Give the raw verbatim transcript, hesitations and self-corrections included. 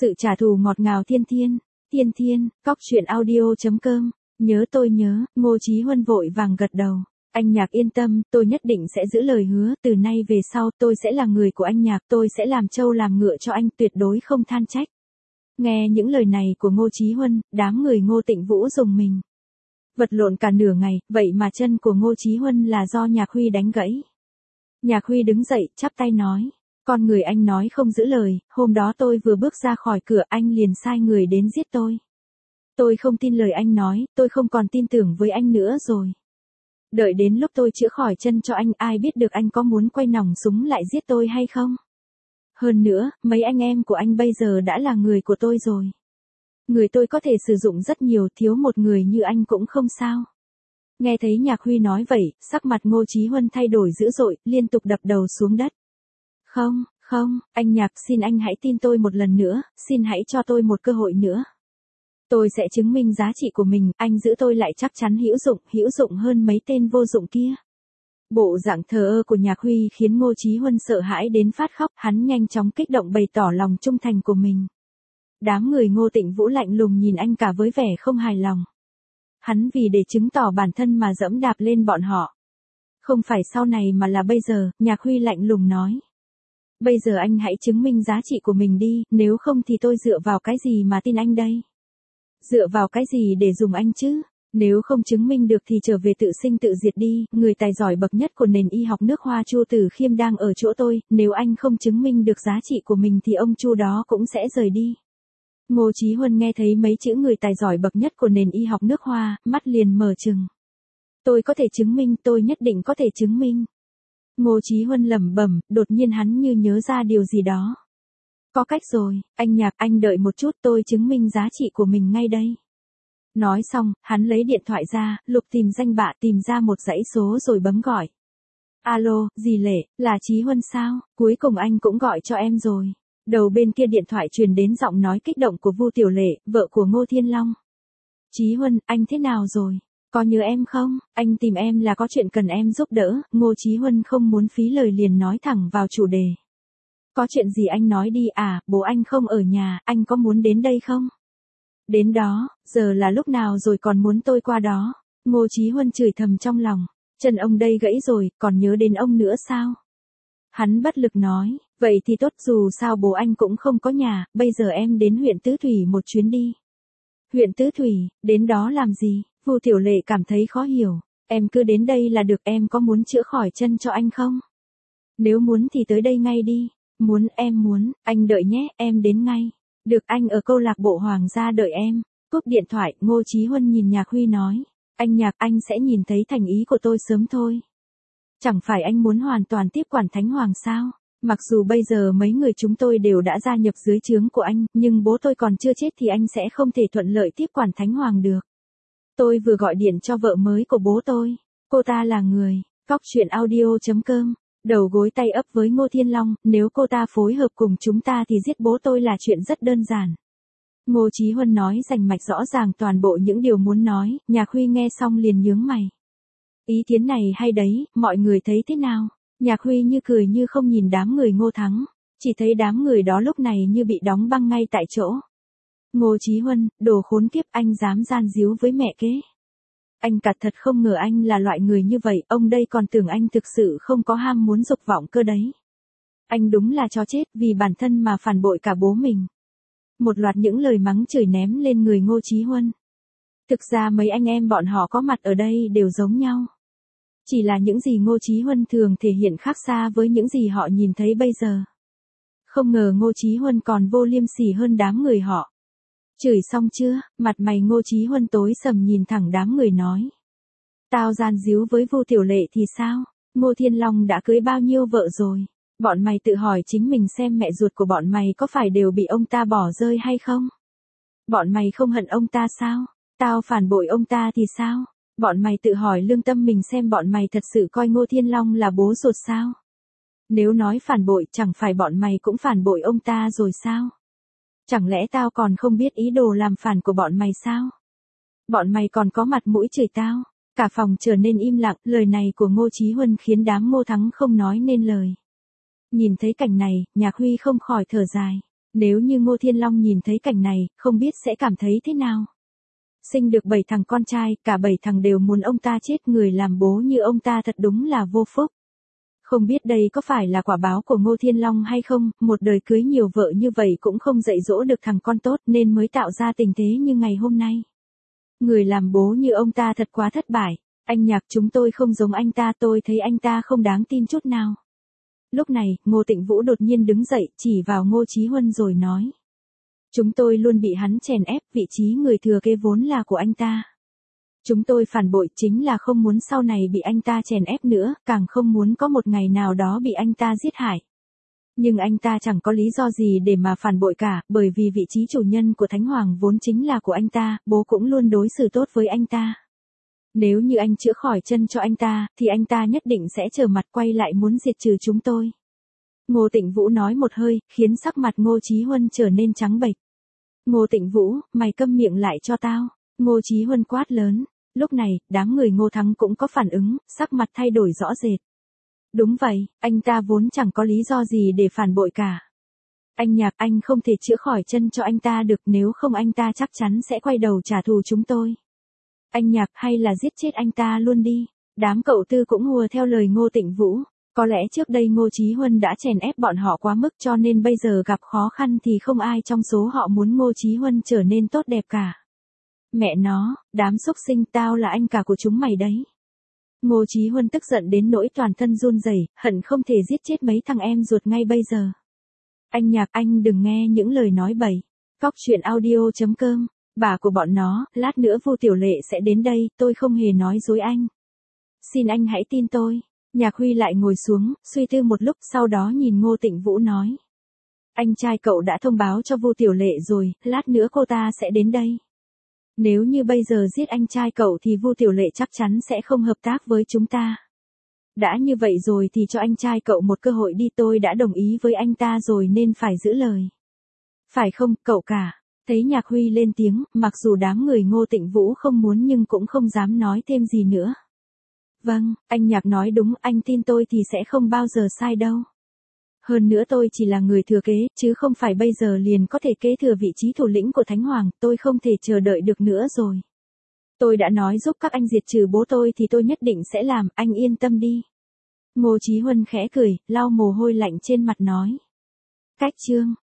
Sự trả thù ngọt ngào thiên thiên, thiên thiên, cóc truyện audio chấm com, nhớ tôi nhớ, Ngô Chí Huân vội vàng gật đầu. Anh Nhạc yên tâm, tôi nhất định sẽ giữ lời hứa, từ nay về sau tôi sẽ là người của anh Nhạc, tôi sẽ làm trâu làm ngựa cho anh, tuyệt đối không than trách. Nghe những lời này của Ngô Chí Huân, đám người Ngô Tịnh Vũ rùng mình. Vật lộn cả nửa ngày, vậy mà chân của Ngô Chí Huân là do Nhạc Huy đánh gãy. Nhạc Huy đứng dậy, chắp tay nói. Con người anh nói không giữ lời, hôm đó tôi vừa bước ra khỏi cửa anh liền sai người đến giết tôi. Tôi không tin lời anh nói, tôi không còn tin tưởng với anh nữa rồi. Đợi đến lúc tôi chữa khỏi chân cho anh, ai biết được anh có muốn quay nòng súng lại giết tôi hay không? Hơn nữa, mấy anh em của anh bây giờ đã là người của tôi rồi. Người tôi có thể sử dụng rất nhiều, thiếu một người như anh cũng không sao. Nghe thấy Nhạc Huy nói vậy, sắc mặt Ngô Chí Huân thay đổi dữ dội, liên tục đập đầu xuống đất. Không, không, anh Nhạc xin anh hãy tin tôi một lần nữa, xin hãy cho tôi một cơ hội nữa. Tôi sẽ chứng minh giá trị của mình, anh giữ tôi lại chắc chắn hữu dụng, hữu dụng hơn mấy tên vô dụng kia. Bộ dạng thờ ơ của Nhạc Huy khiến Ngô Chí Huân sợ hãi đến phát khóc, hắn nhanh chóng kích động bày tỏ lòng trung thành của mình. Đám người Ngô Tịnh Vũ lạnh lùng nhìn anh cả với vẻ không hài lòng. Hắn vì để chứng tỏ bản thân mà dẫm đạp lên bọn họ. Không phải sau này mà là bây giờ, Nhạc Huy lạnh lùng nói. Bây giờ anh hãy chứng minh giá trị của mình đi, nếu không thì tôi dựa vào cái gì mà tin anh đây? Dựa vào cái gì để dùng anh chứ? Nếu không chứng minh được thì trở về tự sinh tự diệt đi, người tài giỏi bậc nhất của nền y học nước Hoa Chu Tử Khiêm đang ở chỗ tôi, nếu anh không chứng minh được giá trị của mình thì ông Chu đó cũng sẽ rời đi. Ngô Chí Huân nghe thấy mấy chữ người tài giỏi bậc nhất của nền y học nước Hoa, mắt liền mở trừng. Tôi có thể chứng minh, tôi nhất định có thể chứng minh. Ngô Chí Huân lẩm bẩm, đột nhiên hắn như nhớ ra điều gì đó. Có cách rồi, anh Nhạc, anh đợi một chút, tôi chứng minh giá trị của mình ngay đây. Nói xong, hắn lấy điện thoại ra, lục tìm danh bạ, tìm ra một dãy số rồi bấm gọi. Alo, dì Lệ, là Chí Huân sao? Cuối cùng anh cũng gọi cho em rồi. Đầu bên kia điện thoại truyền đến giọng nói kích động của Vu Tiểu Lệ, vợ của Ngô Thiên Long. Chí Huân, anh thế nào rồi? Có nhớ em không? Anh tìm em là có chuyện cần em giúp đỡ. Ngô Chí Huân không muốn phí lời liền nói thẳng vào chủ đề. Có chuyện gì anh nói đi à, bố anh không ở nhà, anh có muốn đến đây không? Đến đó, giờ là lúc nào rồi còn muốn tôi qua đó? Ngô Chí Huân chửi thầm trong lòng, chân ông đây gãy rồi, còn nhớ đến ông nữa sao? Hắn bất lực nói, vậy thì tốt, dù sao bố anh cũng không có nhà, bây giờ em đến huyện Tứ Thủy một chuyến đi. Huyện Tứ Thủy, đến đó làm gì? Vu Tiểu Lệ cảm thấy khó hiểu, em cứ đến đây là được, em có muốn chữa khỏi chân cho anh không? Nếu muốn thì tới đây ngay đi. Muốn, em muốn, anh đợi nhé, em đến ngay. Được, anh ở câu lạc bộ Hoàng gia đợi em. Cúp điện thoại, Ngô Chí Huân nhìn Nhạc Huy nói. Anh Nhạc, anh sẽ nhìn thấy thành ý của tôi sớm thôi. Chẳng phải anh muốn hoàn toàn tiếp quản Thánh Hoàng sao? Mặc dù bây giờ mấy người chúng tôi đều đã gia nhập dưới trướng của anh, nhưng bố tôi còn chưa chết thì anh sẽ không thể thuận lợi tiếp quản Thánh Hoàng được. Tôi vừa gọi điện cho vợ mới của bố tôi. Cô ta là người, cóc truyện audio chấm com. Đầu gối tay ấp với Ngô Thiên Long, nếu cô ta phối hợp cùng chúng ta thì giết bố tôi là chuyện rất đơn giản. Ngô Chí Huân nói rành mạch rõ ràng toàn bộ những điều muốn nói, Nhạc Huy nghe xong liền nhướng mày. Ý kiến này hay đấy, mọi người thấy thế nào? Nhạc Huy như cười như không nhìn đám người Ngô Thắng, chỉ thấy đám người đó lúc này như bị đóng băng ngay tại chỗ. Ngô Chí Huân, đồ khốn kiếp, anh dám gian díu với mẹ kế. Anh cả thật không ngờ anh là loại người như vậy, ông đây còn tưởng anh thực sự không có ham muốn dục vọng cơ đấy. Anh đúng là chó chết vì bản thân mà phản bội cả bố mình. Một loạt những lời mắng chửi ném lên người Ngô Chí Huân. Thực ra mấy anh em bọn họ có mặt ở đây đều giống nhau. Chỉ là những gì Ngô Chí Huân thường thể hiện khác xa với những gì họ nhìn thấy bây giờ. Không ngờ Ngô Chí Huân còn vô liêm sỉ hơn đám người họ. Chửi xong chưa? Mặt mày Ngô Chí Huân tối sầm nhìn thẳng đám người nói. Tao gian díu với Vu Tiểu Lệ thì sao? Ngô Thiên Long đã cưới bao nhiêu vợ rồi? Bọn mày tự hỏi chính mình xem mẹ ruột của bọn mày có phải đều bị ông ta bỏ rơi hay không? Bọn mày không hận ông ta sao? Tao phản bội ông ta thì sao? Bọn mày tự hỏi lương tâm mình xem bọn mày thật sự coi Ngô Thiên Long là bố ruột sao? Nếu nói phản bội chẳng phải bọn mày cũng phản bội ông ta rồi sao? Chẳng lẽ tao còn không biết ý đồ làm phản của bọn mày sao? Bọn mày còn có mặt mũi chửi tao? Cả phòng trở nên im lặng, lời này của Ngô Chí Huân khiến đám Ngô Thắng không nói nên lời. Nhìn thấy cảnh này, Nhạc Huy không khỏi thở dài. Nếu như Ngô Thiên Long nhìn thấy cảnh này, không biết sẽ cảm thấy thế nào. Sinh được bảy thằng con trai, cả bảy thằng đều muốn ông ta chết, người làm bố như ông ta thật đúng là vô phúc. Không biết đây có phải là quả báo của Ngô Thiên Long hay không, một đời cưới nhiều vợ như vậy cũng không dạy dỗ được thằng con tốt nên mới tạo ra tình thế như ngày hôm nay. Người làm bố như ông ta thật quá thất bại. Anh Nhạc, chúng tôi không giống anh ta, tôi thấy anh ta không đáng tin chút nào. Lúc này, Ngô Tịnh Vũ đột nhiên đứng dậy, chỉ vào Ngô Chí Huân rồi nói. Chúng tôi luôn bị hắn chèn ép, vị trí người thừa kế vốn là của anh ta. Chúng tôi phản bội chính là không muốn sau này bị anh ta chèn ép nữa, càng không muốn có một ngày nào đó bị anh ta giết hại. Nhưng anh ta chẳng có lý do gì để mà phản bội cả, bởi vì vị trí chủ nhân của Thánh Hoàng vốn chính là của anh ta, bố cũng luôn đối xử tốt với anh ta. Nếu như anh chữa khỏi chân cho anh ta, thì anh ta nhất định sẽ trở mặt quay lại muốn diệt trừ chúng tôi. Ngô Tịnh Vũ nói một hơi, khiến sắc mặt Ngô Chí Huân trở nên trắng bệch. Ngô Tịnh Vũ, mày câm miệng lại cho tao. Ngô Chí Huân quát lớn. Lúc này, đám người Ngô Thắng cũng có phản ứng, sắc mặt thay đổi rõ rệt. Đúng vậy, anh ta vốn chẳng có lý do gì để phản bội cả. Anh Nhạc, anh không thể chữa khỏi chân cho anh ta được, nếu không anh ta chắc chắn sẽ quay đầu trả thù chúng tôi. Anh Nhạc, hay là giết chết anh ta luôn đi. Đám cậu tư cũng hùa theo lời Ngô Tịnh Vũ. Có lẽ trước đây Ngô Chí Huân đã chèn ép bọn họ quá mức cho nên bây giờ gặp khó khăn thì không ai trong số họ muốn Ngô Chí Huân trở nên tốt đẹp cả. Mẹ nó, đám xúc sinh, tao là anh cả của chúng mày đấy. Ngô Chí Huân tức giận đến nỗi toàn thân run rẩy, hận không thể giết chết mấy thằng em ruột ngay bây giờ. Anh Nhạc, anh đừng nghe những lời nói bậy. Cóc truyện audio chấm com, bà của bọn nó, lát nữa Vu Tiểu Lệ sẽ đến đây, tôi không hề nói dối anh. Xin anh hãy tin tôi. Nhạc Huy lại ngồi xuống, suy tư một lúc, sau đó nhìn Ngô Tịnh Vũ nói. Anh trai cậu đã thông báo cho Vu Tiểu Lệ rồi, lát nữa cô ta sẽ đến đây. Nếu như bây giờ giết anh trai cậu thì Vu Tiểu Lệ chắc chắn sẽ không hợp tác với chúng ta. Đã như vậy rồi thì cho anh trai cậu một cơ hội đi, tôi đã đồng ý với anh ta rồi nên phải giữ lời. Phải không, cậu cả? Thấy Nhạc Huy lên tiếng, mặc dù đám người Ngô Tịnh Vũ không muốn nhưng cũng không dám nói thêm gì nữa. Vâng, anh Nhạc nói đúng, anh tin tôi thì sẽ không bao giờ sai đâu. Hơn nữa tôi chỉ là người thừa kế, chứ không phải bây giờ liền có thể kế thừa vị trí thủ lĩnh của Thánh Hoàng, tôi không thể chờ đợi được nữa rồi. Tôi đã nói giúp các anh diệt trừ bố tôi thì tôi nhất định sẽ làm, anh yên tâm đi. Ngô Chí Huân khẽ cười, lau mồ hôi lạnh trên mặt nói. Cách chương.